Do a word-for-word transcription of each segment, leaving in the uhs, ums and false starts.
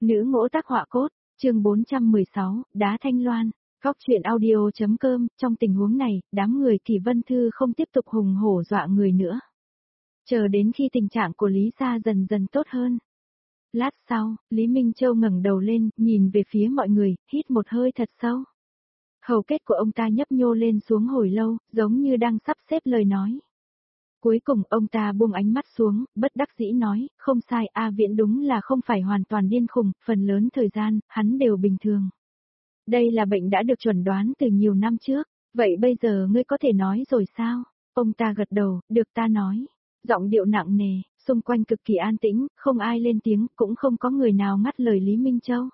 Nữ ngỗ tác họa cốt, chương bốn trăm mười sáu, Đá Thanh Loan, Góc truyện audio.com, trong tình huống này, đám người Kỳ Vân Thư không tiếp tục hùng hổ dọa người nữa. Chờ đến khi tình trạng của Lý Sa dần dần tốt hơn. Lát sau, Lý Minh Châu ngẩng đầu lên, nhìn về phía mọi người, hít một hơi thật sâu. Hầu kết của ông ta nhấp nhô lên xuống hồi lâu, giống như đang sắp xếp lời nói. Cuối cùng ông ta buông ánh mắt xuống, bất đắc dĩ nói, không sai, A Viễn đúng là không phải hoàn toàn điên khùng, phần lớn thời gian, hắn đều bình thường. Đây là bệnh đã được chuẩn đoán từ nhiều năm trước, vậy bây giờ ngươi có thể nói rồi sao? Ông ta gật đầu, được ta nói. Giọng điệu nặng nề, xung quanh cực kỳ an tĩnh, không ai lên tiếng, cũng không có người nào ngắt lời Lý Minh Châu.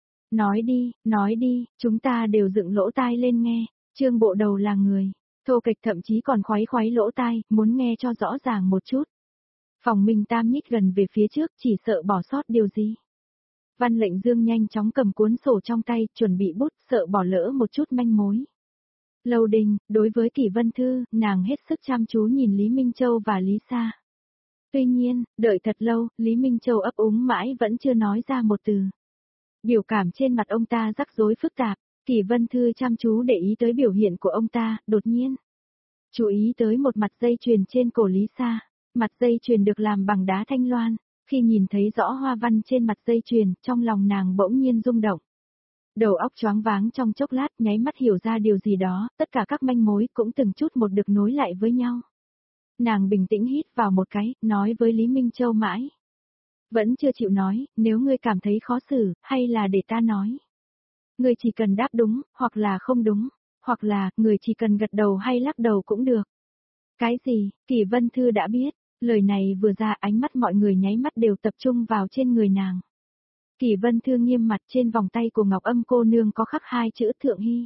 Nói đi, nói đi, chúng ta đều dựng lỗ tai lên nghe, Trương Bộ Đầu là người. Thô kịch thậm chí còn khoái khoái lỗ tai, muốn nghe cho rõ ràng một chút. Phòng Minh Tam nhích gần về phía trước, chỉ sợ bỏ sót điều gì. Văn Lệnh Dương nhanh chóng cầm cuốn sổ trong tay, chuẩn bị bút, sợ bỏ lỡ một chút manh mối. Lâu Đình, đối với Kỳ Vân Thư, nàng hết sức chăm chú nhìn Lý Minh Châu và Lý Sa. Tuy nhiên, đợi thật lâu, Lý Minh Châu ấp úng mãi vẫn chưa nói ra một từ. Biểu cảm trên mặt ông ta rắc rối phức tạp. Kỳ Vân Thư chăm chú để ý tới biểu hiện của ông ta, đột nhiên. Chú ý tới một mặt dây chuyền trên cổ Lý Sa. Mặt dây chuyền được làm bằng đá thanh loan. Khi nhìn thấy rõ hoa văn trên mặt dây chuyền, trong lòng nàng bỗng nhiên rung động. Đầu óc choáng váng trong chốc lát, nháy mắt hiểu ra điều gì đó, tất cả các manh mối cũng từng chút một được nối lại với nhau. Nàng bình tĩnh hít vào một cái, nói với Lý Minh Châu mãi. Vẫn chưa chịu nói, nếu ngươi cảm thấy khó xử, hay là để ta nói. Người chỉ cần đáp đúng, hoặc là không đúng, hoặc là, người chỉ cần gật đầu hay lắc đầu cũng được. Cái gì, Kỳ Vân Thư đã biết, lời này vừa ra ánh mắt mọi người nháy mắt đều tập trung vào trên người nàng. Kỳ Vân Thư nghiêm mặt trên vòng tay của Ngọc Âm cô nương có khắc hai chữ Thượng Hy.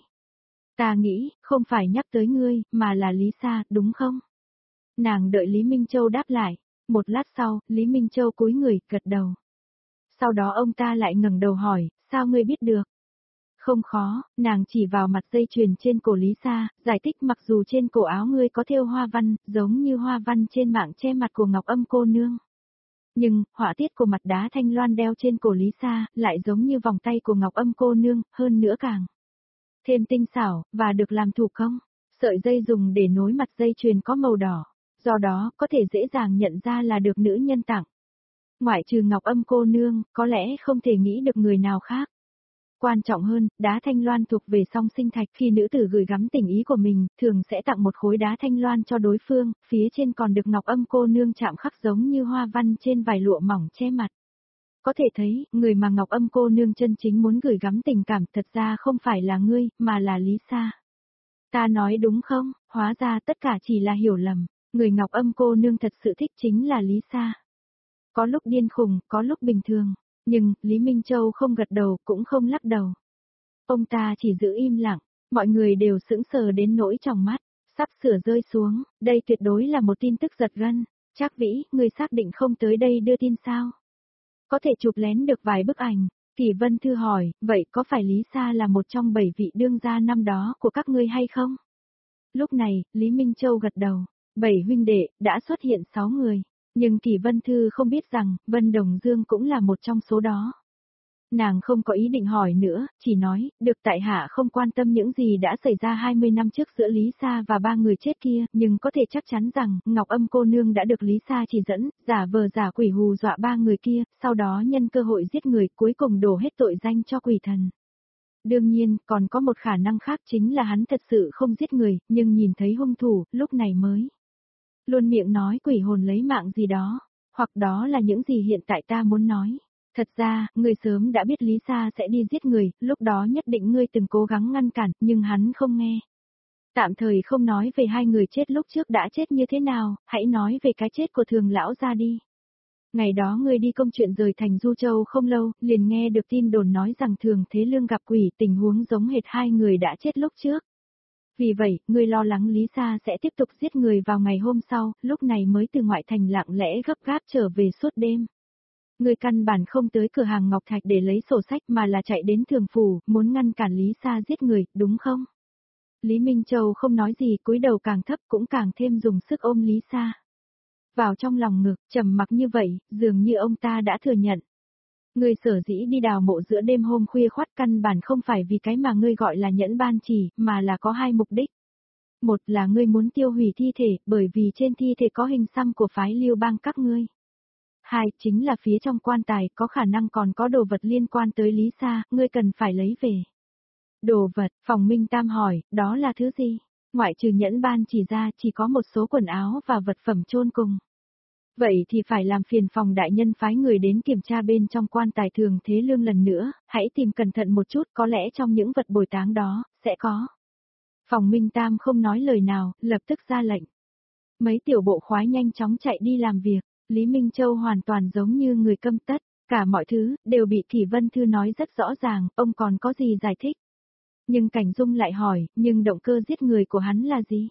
Ta nghĩ, không phải nhắc tới ngươi, mà là Lý Sa, đúng không? Nàng đợi Lý Minh Châu đáp lại, một lát sau, Lý Minh Châu cúi người, gật đầu. Sau đó ông ta lại ngẩng đầu hỏi, sao ngươi biết được? Không khó, nàng chỉ vào mặt dây chuyền trên cổ Lý Sa, giải thích mặc dù trên cổ áo ngươi có thêu hoa văn, giống như hoa văn trên mạng che mặt của Ngọc Âm cô nương. Nhưng, họa tiết của mặt đá thanh loan đeo trên cổ Lý Sa, lại giống như vòng tay của Ngọc Âm cô nương, hơn nữa càng thêm tinh xảo, và được làm thủ công. Sợi dây dùng để nối mặt dây chuyền có màu đỏ, do đó có thể dễ dàng nhận ra là được nữ nhân tặng. Ngoại trừ Ngọc Âm cô nương, có lẽ không thể nghĩ được người nào khác. Quan trọng hơn, đá thanh loan thuộc về song sinh thạch, khi nữ tử gửi gắm tình ý của mình, thường sẽ tặng một khối đá thanh loan cho đối phương, phía trên còn được Ngọc Âm cô nương chạm khắc giống như hoa văn trên vải lụa mỏng che mặt. Có thể thấy, người mà Ngọc Âm cô nương chân chính muốn gửi gắm tình cảm thật ra không phải là ngươi, mà là Lý Sa. Ta nói đúng không, hóa ra tất cả chỉ là hiểu lầm, người Ngọc Âm cô nương thật sự thích chính là Lý Sa. Có lúc điên khùng, có lúc bình thường. Nhưng, Lý Minh Châu không gật đầu, cũng không lắc đầu. Ông ta chỉ giữ im lặng, mọi người đều sững sờ đến nỗi trong mắt, sắp sửa rơi xuống, đây tuyệt đối là một tin tức giật gân. Trác Vĩ, người xác định không tới đây đưa tin sao? Có thể chụp lén được vài bức ảnh. Kỳ Vân Thư hỏi, vậy có phải Lý Sa là một trong bảy vị đương gia năm đó của các ngươi hay không? Lúc này, Lý Minh Châu gật đầu, bảy huynh đệ, đã xuất hiện sáu người. Nhưng Kỳ Vân Thư không biết rằng, Vân Đồng Dương cũng là một trong số đó. Nàng không có ý định hỏi nữa, chỉ nói, được tại hạ không quan tâm những gì đã xảy ra hai mươi năm trước giữa Lý Sa và ba người chết kia, nhưng có thể chắc chắn rằng, Ngọc Âm cô nương đã được Lý Sa chỉ dẫn, giả vờ giả quỷ hù dọa ba người kia, sau đó nhân cơ hội giết người, cuối cùng đổ hết tội danh cho quỷ thần. Đương nhiên, còn có một khả năng khác chính là hắn thật sự không giết người, nhưng nhìn thấy hung thủ, lúc này mới luôn miệng nói quỷ hồn lấy mạng gì đó, hoặc đó là những gì hiện tại ta muốn nói. Thật ra, ngươi sớm đã biết Lý Sa sẽ đi giết người, lúc đó nhất định ngươi từng cố gắng ngăn cản, nhưng hắn không nghe. Tạm thời không nói về hai người chết lúc trước đã chết như thế nào, hãy nói về cái chết của Thường lão gia đi. Ngày đó ngươi đi công chuyện rời thành Du Châu không lâu, liền nghe được tin đồn nói rằng Thường Thế Lương gặp quỷ, tình huống giống hệt hai người đã chết lúc trước. Vì vậy, ngươi lo lắng Lý Sa sẽ tiếp tục giết người vào ngày hôm sau, lúc này mới từ ngoại thành lặng lẽ gấp gáp trở về suốt đêm. Ngươi căn bản không tới cửa hàng Ngọc Thạch để lấy sổ sách mà là chạy đến Thường Phủ, muốn ngăn cản Lý Sa giết người, đúng không? Lý Minh Châu không nói gì, cúi đầu càng thấp cũng càng thêm dùng sức ôm Lý Sa vào trong lòng ngực, trầm mặc như vậy, dường như ông ta đã thừa nhận. Ngươi sở dĩ đi đào mộ giữa đêm hôm khuya khoắt căn bản không phải vì cái mà ngươi gọi là nhẫn ban chỉ, mà là có hai mục đích. Một là ngươi muốn tiêu hủy thi thể, bởi vì trên thi thể có hình xăm của phái Lưu Bang các ngươi. Hai, chính là phía trong quan tài có khả năng còn có đồ vật liên quan tới Lý Sa, ngươi cần phải lấy về. Đồ vật, Phòng Minh Tam hỏi, đó là thứ gì? Ngoại trừ nhẫn ban chỉ ra chỉ có một số quần áo và vật phẩm chôn cùng. Vậy thì phải làm phiền phòng đại nhân phái người đến kiểm tra bên trong quan tài Thường Thế Lương lần nữa, hãy tìm cẩn thận một chút, có lẽ trong những vật bồi táng đó, sẽ có. Phòng Minh Tam không nói lời nào, lập tức ra lệnh. Mấy tiểu bộ khoái nhanh chóng chạy đi làm việc, Lý Minh Châu hoàn toàn giống như người câm tất, cả mọi thứ, đều bị Kỷ Vân Thư nói rất rõ ràng, ông còn có gì giải thích. Nhưng Cảnh Dung lại hỏi, nhưng động cơ giết người của hắn là gì?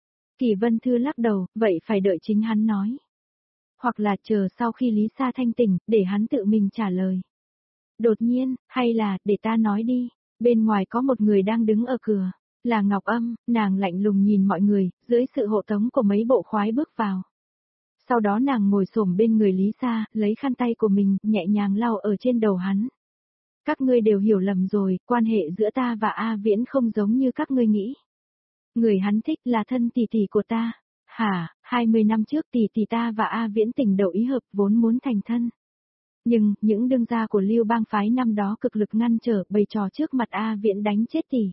Kỷ Vân Thư lắc đầu, vậy phải đợi chính hắn nói. Hoặc là chờ sau khi Lý Sa thanh tỉnh, để hắn tự mình trả lời. Đột nhiên, hay là, để ta nói đi, bên ngoài có một người đang đứng ở cửa, là Ngọc Âm, nàng lạnh lùng nhìn mọi người, dưới sự hộ tống của mấy bộ khoái bước vào. Sau đó nàng ngồi xổm bên người Lý Sa, lấy khăn tay của mình, nhẹ nhàng lau ở trên đầu hắn. Các ngươi đều hiểu lầm rồi, quan hệ giữa ta và A Viễn không giống như các ngươi nghĩ. Người hắn thích là thân tỷ tỷ của ta. Hả, hai mươi năm trước tỷ tỷ ta và A Viễn tình đầu ý hợp vốn muốn thành thân. Nhưng, những đương gia của Lưu Bang phái năm đó cực lực ngăn trở bày trò trước mặt A Viễn đánh chết tỷ.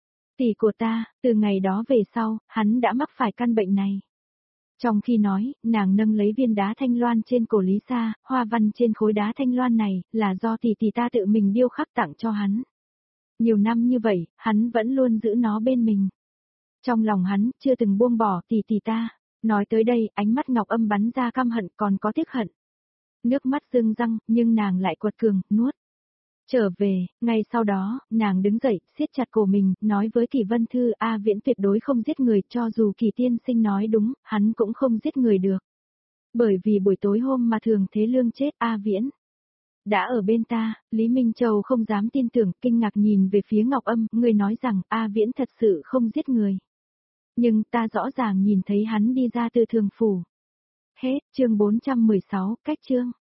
Tỷ của ta, từ ngày đó về sau, hắn đã mắc phải căn bệnh này. Trong khi nói, nàng nâng lấy viên đá thanh loan trên cổ Lý Sa, hoa văn trên khối đá thanh loan này, là do tỷ tỷ ta tự mình điêu khắc tặng cho hắn. Nhiều năm như vậy, hắn vẫn luôn giữ nó bên mình. Trong lòng hắn, chưa từng buông bỏ tỷ tỷ ta. Nói tới đây, ánh mắt Ngọc Âm bắn ra căm hận còn có tiếc hận. Nước mắt rưng răng, nhưng nàng lại quật cường, nuốt. Trở về, ngay sau đó, nàng đứng dậy, siết chặt cổ mình, nói với Kỷ Vân Thư A Viễn tuyệt đối không giết người, cho dù Kỷ tiên sinh nói đúng, hắn cũng không giết người được. Bởi vì buổi tối hôm mà Thường Thế Lương chết A Viễn đã ở bên ta. Lý Minh Châu không dám tin tưởng, kinh ngạc nhìn về phía Ngọc Âm, người nói rằng A Viễn thật sự không giết người. Nhưng ta rõ ràng nhìn thấy hắn đi ra từ Thường phủ. Hết, chương bốn trăm mười sáu, cách chương.